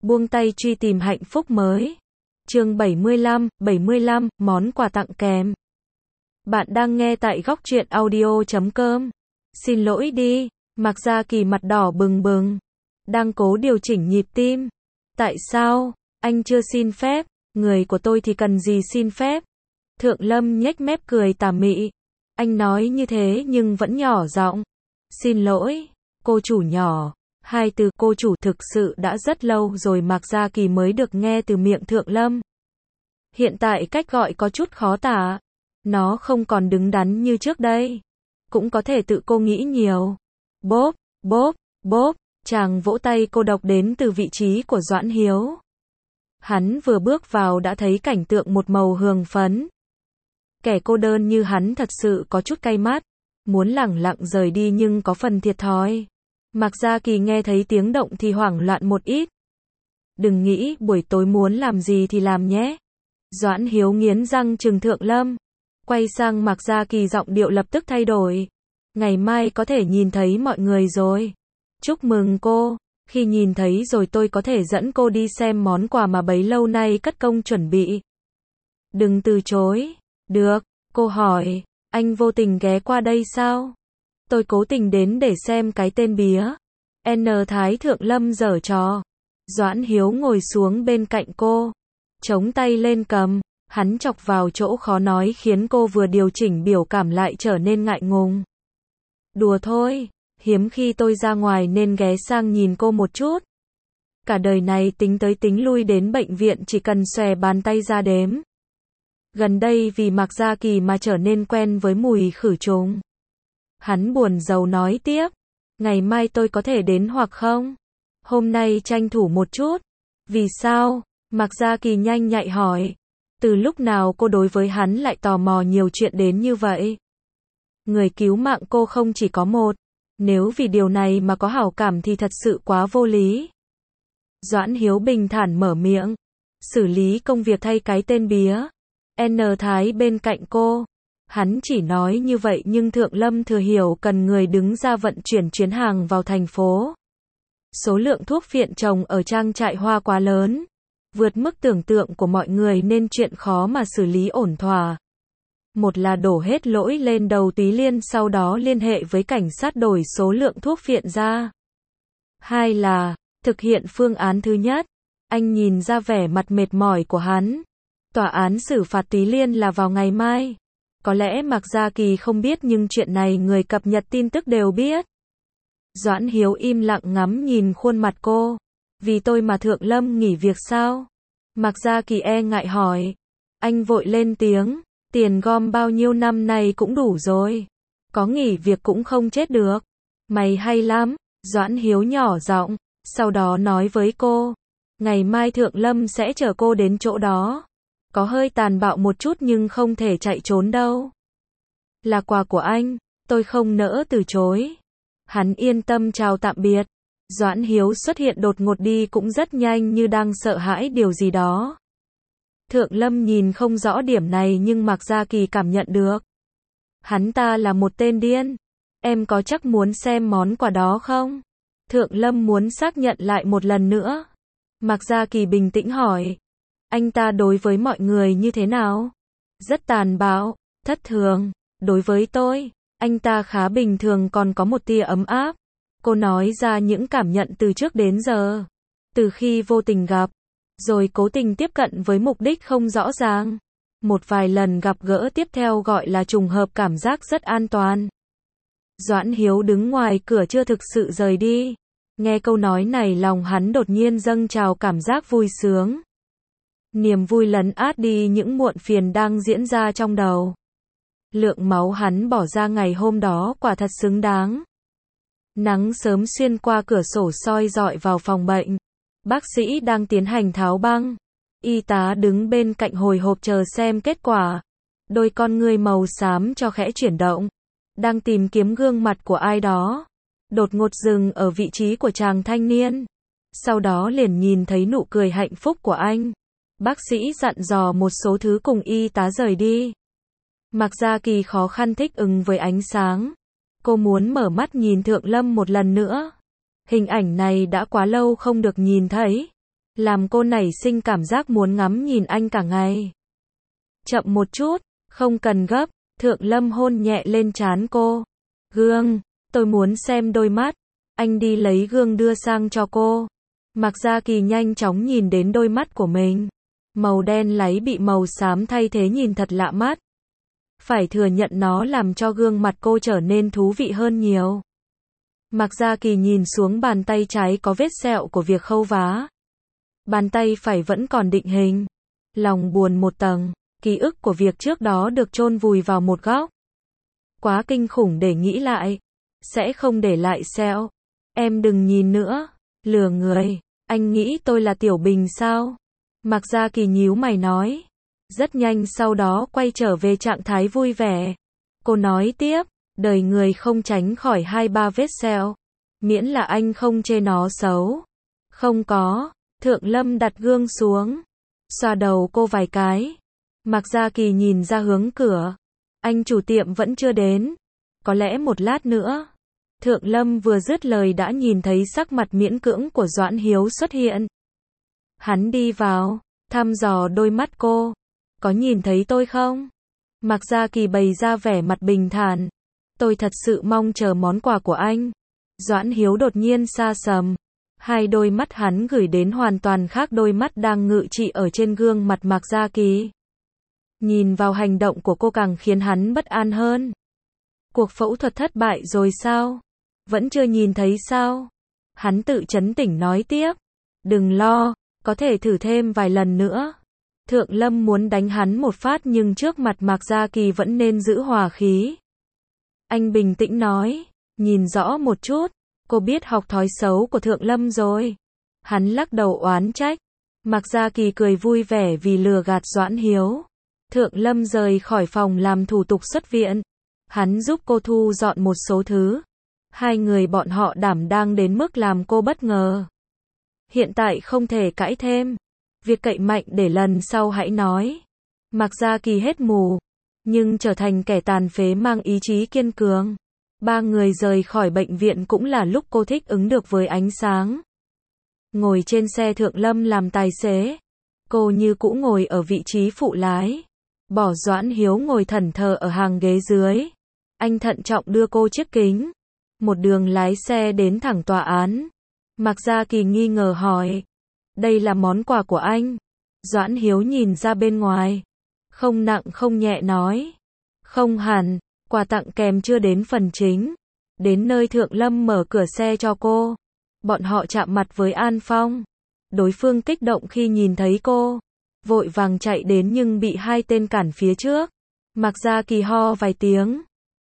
buông tay truy tìm hạnh phúc mới. Chương 75, món quà tặng kèm. Bạn đang nghe tại góc truyện audio.com. Xin lỗi đi, Mạc Gia Kỳ mặt đỏ bừng bừng, đang cố điều chỉnh nhịp tim. Tại sao, anh chưa xin phép, người của tôi thì cần gì xin phép? Thượng Lâm nhếch mép cười tà mị. Anh nói như thế nhưng vẫn nhỏ giọng. Xin lỗi, cô chủ nhỏ. Hai từ cô chủ thực sự đã rất lâu rồi Mạc Gia Kỳ mới được nghe từ miệng Thượng Lâm. Hiện tại cách gọi có chút khó tả. Nó không còn đứng đắn như trước đây. Cũng có thể tự cô nghĩ nhiều. Bốp, bốp, bốp, chàng vỗ tay cô độc đến từ vị trí của Doãn Hiếu. Hắn vừa bước vào đã thấy cảnh tượng một màu hương phấn. Kẻ cô đơn như hắn thật sự có chút cay mắt. Muốn lẳng lặng rời đi nhưng có phần thiệt thòi. Mạc Gia Kỳ nghe thấy tiếng động thì hoảng loạn một ít. Đừng nghĩ buổi tối muốn làm gì thì làm nhé. Doãn Hiếu nghiến răng trừng Thượng Lâm. Quay sang Mạc Gia Kỳ giọng điệu lập tức thay đổi. Ngày mai có thể nhìn thấy mọi người rồi. Chúc mừng cô. Khi nhìn thấy rồi tôi có thể dẫn cô đi xem món quà mà bấy lâu nay cất công chuẩn bị. Đừng từ chối. Được, cô hỏi. Anh vô tình ghé qua đây sao? Tôi cố tình đến để xem cái tên bía. Thái Thượng Lâm giở trò. Doãn Hiếu ngồi xuống bên cạnh cô. Chống tay lên cầm. Hắn chọc vào chỗ khó nói khiến cô vừa điều chỉnh biểu cảm lại trở nên ngại ngùng. Đùa thôi. Hiếm khi tôi ra ngoài nên ghé sang nhìn cô một chút. Cả đời này tính tới tính lui đến bệnh viện chỉ cần xòe bàn tay ra đếm. Gần đây vì Mạc Gia Kỳ mà trở nên quen với mùi khử trùng. Hắn buồn rầu nói tiếp. Ngày mai tôi có thể đến hoặc không? Hôm nay tranh thủ một chút. Vì sao? Mạc Gia Kỳ nhanh nhạy hỏi. Từ lúc nào cô đối với hắn lại tò mò nhiều chuyện đến như vậy? Người cứu mạng cô không chỉ có một. Nếu vì điều này mà có hảo cảm thì thật sự quá vô lý. Doãn Hiếu bình thản mở miệng. Xử lý công việc thay cái tên bía. Thái bên cạnh cô. Hắn chỉ nói như vậy nhưng Thượng Lâm thừa hiểu cần người đứng ra vận chuyển chuyến hàng vào thành phố. Số lượng thuốc phiện trồng ở trang trại hoa quá lớn. Vượt mức tưởng tượng của mọi người nên chuyện khó mà xử lý ổn thỏa. Một là đổ hết lỗi lên đầu Túy Liên sau đó liên hệ với cảnh sát đổi số lượng thuốc phiện ra. Hai là thực hiện phương án thứ nhất. Anh nhìn ra vẻ mặt mệt mỏi của hắn. Tòa án xử phạt Túy Liên là vào ngày mai. Có lẽ Mạc Gia Kỳ không biết nhưng chuyện này người cập nhật tin tức đều biết. Doãn Hiếu im lặng ngắm nhìn khuôn mặt cô. Vì tôi mà Thượng Lâm nghỉ việc sao? Mạc Gia Kỳ e ngại hỏi. Anh vội lên tiếng. Tiền gom bao nhiêu năm nay cũng đủ rồi. Có nghỉ việc cũng không chết được. Mày hay lắm. Doãn Hiếu nhỏ giọng. Sau đó nói với cô. Ngày mai Thượng Lâm sẽ chở cô đến chỗ đó. Có hơi tàn bạo một chút nhưng không thể chạy trốn đâu. Là quà của anh. Tôi không nỡ từ chối. Hắn yên tâm chào tạm biệt. Doãn Hiếu xuất hiện đột ngột đi cũng rất nhanh như đang sợ hãi điều gì đó. Thượng Lâm nhìn không rõ điểm này nhưng Mạc Gia Kỳ cảm nhận được. Hắn ta là một tên điên. Em có chắc muốn xem món quà đó không? Thượng Lâm muốn xác nhận lại một lần nữa. Mạc Gia Kỳ bình tĩnh hỏi. Anh ta đối với mọi người như thế nào? Rất tàn bạo, thất thường. Đối với tôi, anh ta khá bình thường còn có một tia ấm áp. Cô nói ra những cảm nhận từ trước đến giờ. Từ khi vô tình gặp, rồi cố tình tiếp cận với mục đích không rõ ràng. Một vài lần gặp gỡ tiếp theo gọi là trùng hợp cảm giác rất an toàn. Doãn Hiếu đứng ngoài cửa chưa thực sự rời đi. Nghe câu nói này lòng hắn đột nhiên dâng trào cảm giác vui sướng. Niềm vui lấn át đi những muộn phiền đang diễn ra trong đầu. Lượng máu hắn bỏ ra ngày hôm đó quả thật xứng đáng. Nắng sớm xuyên qua cửa sổ soi rọi vào phòng bệnh. Bác sĩ đang tiến hành tháo băng. Y tá đứng bên cạnh hồi hộp chờ xem kết quả. Đôi con ngươi màu xám cho khẽ chuyển động. Đang tìm kiếm gương mặt của ai đó. Đột ngột dừng ở vị trí của chàng thanh niên. Sau đó liền nhìn thấy nụ cười hạnh phúc của anh. Bác sĩ dặn dò một số thứ cùng y tá rời đi. Mạc Gia Kỳ khó khăn thích ứng với ánh sáng. Cô muốn mở mắt nhìn Thượng Lâm một lần nữa. Hình ảnh này đã quá lâu không được nhìn thấy. làm cô nảy sinh cảm giác muốn ngắm nhìn anh cả ngày. Chậm một chút, không cần gấp, Thượng Lâm hôn nhẹ lên trán cô. Gương, tôi muốn xem đôi mắt. Anh đi lấy gương đưa sang cho cô. Mạc Gia Kỳ nhanh chóng nhìn đến đôi mắt của mình. Màu đen láy bị màu xám thay thế nhìn thật lạ mắt. Phải thừa nhận nó làm cho gương mặt cô trở nên thú vị hơn nhiều. Mạc Gia Kỳ nhìn xuống bàn tay trái có vết sẹo của việc khâu vá. Bàn tay phải vẫn còn định hình. Lòng buồn một tầng, ký ức của việc trước đó được chôn vùi vào một góc. Quá kinh khủng để nghĩ lại. Sẽ không để lại sẹo. Em đừng nhìn nữa. Lừa người. Anh nghĩ tôi là Tiểu Bình sao? Mạc Gia Kỳ nhíu mày nói. Rất nhanh sau đó quay trở về trạng thái vui vẻ. Cô nói tiếp, đời người không tránh khỏi 2-3 vết sẹo. Miễn là anh không chê nó xấu. Không có. Thượng Lâm đặt gương xuống. Xoa đầu cô vài cái. Mạc Gia Kỳ nhìn ra hướng cửa. Anh chủ tiệm vẫn chưa đến. Có lẽ một lát nữa. Thượng Lâm vừa dứt lời đã nhìn thấy sắc mặt miễn cưỡng của Doãn Hiếu xuất hiện. Hắn đi vào, thăm dò đôi mắt cô. Có nhìn thấy tôi không? Mạc Gia Kỳ bày ra vẻ mặt bình thản. Tôi thật sự mong chờ món quà của anh. Doãn Hiếu đột nhiên sa sầm. Hai đôi mắt hắn gửi đến hoàn toàn khác đôi mắt đang ngự trị ở trên gương mặt Mạc Gia Kỳ. Nhìn vào hành động của cô càng khiến hắn bất an hơn. Cuộc phẫu thuật thất bại rồi sao? Vẫn chưa nhìn thấy sao? Hắn tự trấn tĩnh nói tiếp. Đừng lo, có thể thử thêm vài lần nữa. Thượng Lâm muốn đánh hắn một phát nhưng trước mặt Mạc Gia Kỳ vẫn nên giữ hòa khí. Anh bình tĩnh nói. Nhìn rõ một chút. Cô biết học thói xấu của Thượng Lâm rồi. Hắn lắc đầu oán trách. Mạc Gia Kỳ cười vui vẻ vì lừa gạt Doãn Hiếu. Thượng Lâm rời khỏi phòng làm thủ tục xuất viện. Hắn giúp cô thu dọn một số thứ. Hai người bọn họ đảm đang đến mức làm cô bất ngờ. Hiện tại không thể cãi thêm. Việc cậy mạnh để lần sau hãy nói. Mạc Gia Kỳ hết mù. Nhưng trở thành kẻ tàn phế mang ý chí kiên cường. Ba người rời khỏi bệnh viện cũng là lúc cô thích ứng được với ánh sáng. Ngồi trên xe Thượng Lâm làm tài xế. Cô như cũ ngồi ở vị trí phụ lái. Bỏ Doãn Hiếu ngồi thẫn thờ ở hàng ghế dưới. Anh thận trọng đưa cô chiếc kính. Một đường lái xe đến thẳng tòa án. Mạc Gia Kỳ nghi ngờ hỏi. Đây là món quà của anh. Doãn Hiếu nhìn ra bên ngoài. Không nặng không nhẹ nói. Không hẳn, quà tặng kèm chưa đến phần chính. Đến nơi Thượng Lâm mở cửa xe cho cô. Bọn họ chạm mặt với An Phong. Đối phương kích động khi nhìn thấy cô. Vội vàng chạy đến nhưng bị hai tên cản phía trước. Mạc Gia Kỳ ho vài tiếng.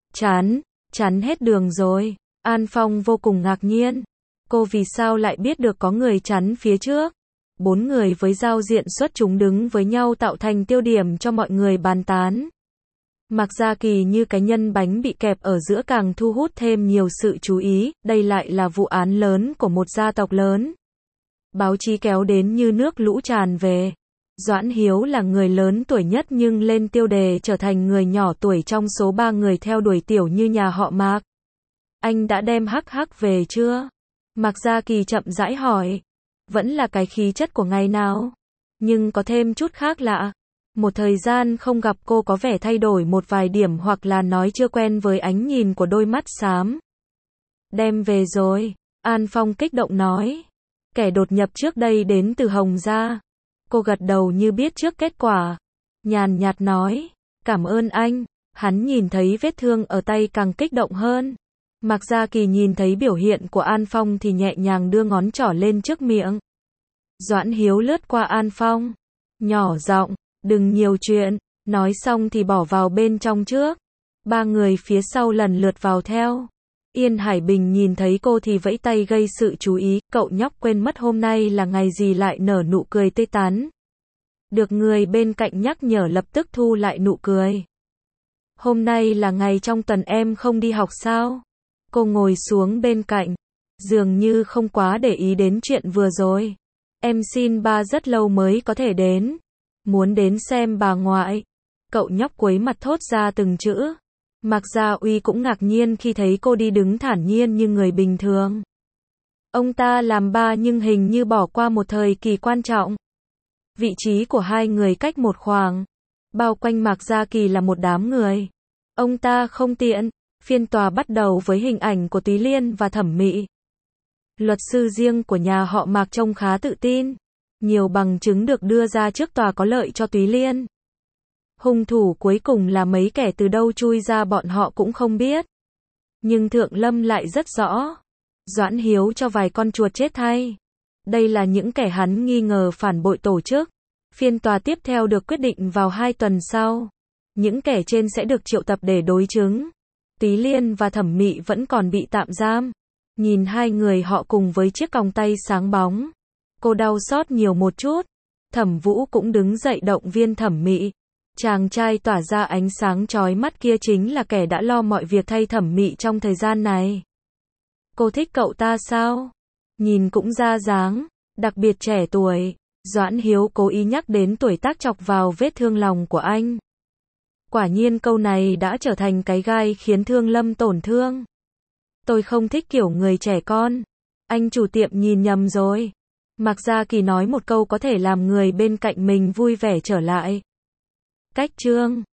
Chắn hết đường rồi. An Phong vô cùng ngạc nhiên. Cô vì sao lại biết được có người chắn phía trước? 4 người với giao diện xuất chúng đứng với nhau tạo thành tiêu điểm cho mọi người bàn tán. Mạc Gia Kỳ như cái nhân bánh bị kẹp ở giữa càng thu hút thêm nhiều sự chú ý, đây lại là vụ án lớn của một gia tộc lớn. Báo chí kéo đến như nước lũ tràn về. Doãn Hiếu là người lớn tuổi nhất nhưng lên tiêu đề trở thành người nhỏ tuổi trong số 3 người theo đuổi tiểu như nhà họ Mạc. Anh đã đem hắc hắc về chưa? Mạc Gia Kỳ chậm rãi hỏi. Vẫn là cái khí chất của ngày nào, nhưng có thêm chút khác lạ. Một thời gian không gặp cô có vẻ thay đổi một vài điểm hoặc là nói chưa quen với ánh nhìn của đôi mắt xám. Đem về rồi, An Phong kích động nói. Kẻ đột nhập trước đây đến từ Hồng Gia. Cô gật đầu như biết trước kết quả. Nhàn nhạt nói, cảm ơn anh. Hắn nhìn thấy vết thương ở tay càng kích động hơn. Mạc Gia Kỳ nhìn thấy biểu hiện của An Phong thì nhẹ nhàng đưa ngón trỏ lên trước miệng. Doãn Hiếu lướt qua An Phong. Nhỏ giọng, đừng nhiều chuyện. Nói xong thì bỏ vào bên trong trước. 3 người phía sau lần lượt vào theo. Yên Hải Bình nhìn thấy cô thì vẫy tay gây sự chú ý. Cậu nhóc quên mất hôm nay là ngày gì lại nở nụ cười tươi tắn. Được người bên cạnh nhắc nhở lập tức thu lại nụ cười. Hôm nay là ngày trong tuần em không đi học sao? Cô ngồi xuống bên cạnh. Dường như không quá để ý đến chuyện vừa rồi. Em xin ba rất lâu mới có thể đến. Muốn đến xem bà ngoại. Cậu nhóc quấy mặt thốt ra từng chữ. Mạc Gia Uy cũng ngạc nhiên khi thấy cô đi đứng thản nhiên như người bình thường. Ông ta làm ba nhưng hình như bỏ qua một thời kỳ quan trọng. Vị trí của hai người cách một khoảng. Bao quanh Mạc Gia Kỳ là một đám người. Ông ta không tiện. Phiên tòa bắt đầu với hình ảnh của Túy Liên và Thẩm Mị. Luật sư riêng của nhà họ Mạc trông khá tự tin. Nhiều bằng chứng được đưa ra trước tòa có lợi cho Túy Liên. Hung thủ cuối cùng là mấy kẻ từ đâu chui ra bọn họ cũng không biết. Nhưng Thượng Lâm lại rất rõ. Doãn Hiếu cho vài con chuột chết thay. Đây là những kẻ hắn nghi ngờ phản bội tổ chức. Phiên tòa tiếp theo được quyết định vào 2 tuần sau. Những kẻ trên sẽ được triệu tập để đối chứng. Túy Liên và Thẩm Mị vẫn còn bị tạm giam. Nhìn hai người họ cùng với chiếc còng tay sáng bóng. Cô đau xót nhiều một chút. Thẩm Vũ cũng đứng dậy động viên Thẩm Mị. Chàng trai tỏa ra ánh sáng chói mắt kia chính là kẻ đã lo mọi việc thay Thẩm Mị trong thời gian này. Cô thích cậu ta sao? Nhìn cũng ra dáng, đặc biệt trẻ tuổi. Doãn Hiếu cố ý nhắc đến tuổi tác chọc vào vết thương lòng của anh. Quả nhiên câu này đã trở thành cái gai khiến Thương Lâm tổn thương. Tôi không thích kiểu người trẻ con. Anh chủ tiệm nhìn nhầm rồi. Mạc Gia Kỳ nói một câu có thể làm người bên cạnh mình vui vẻ trở lại. Cách chương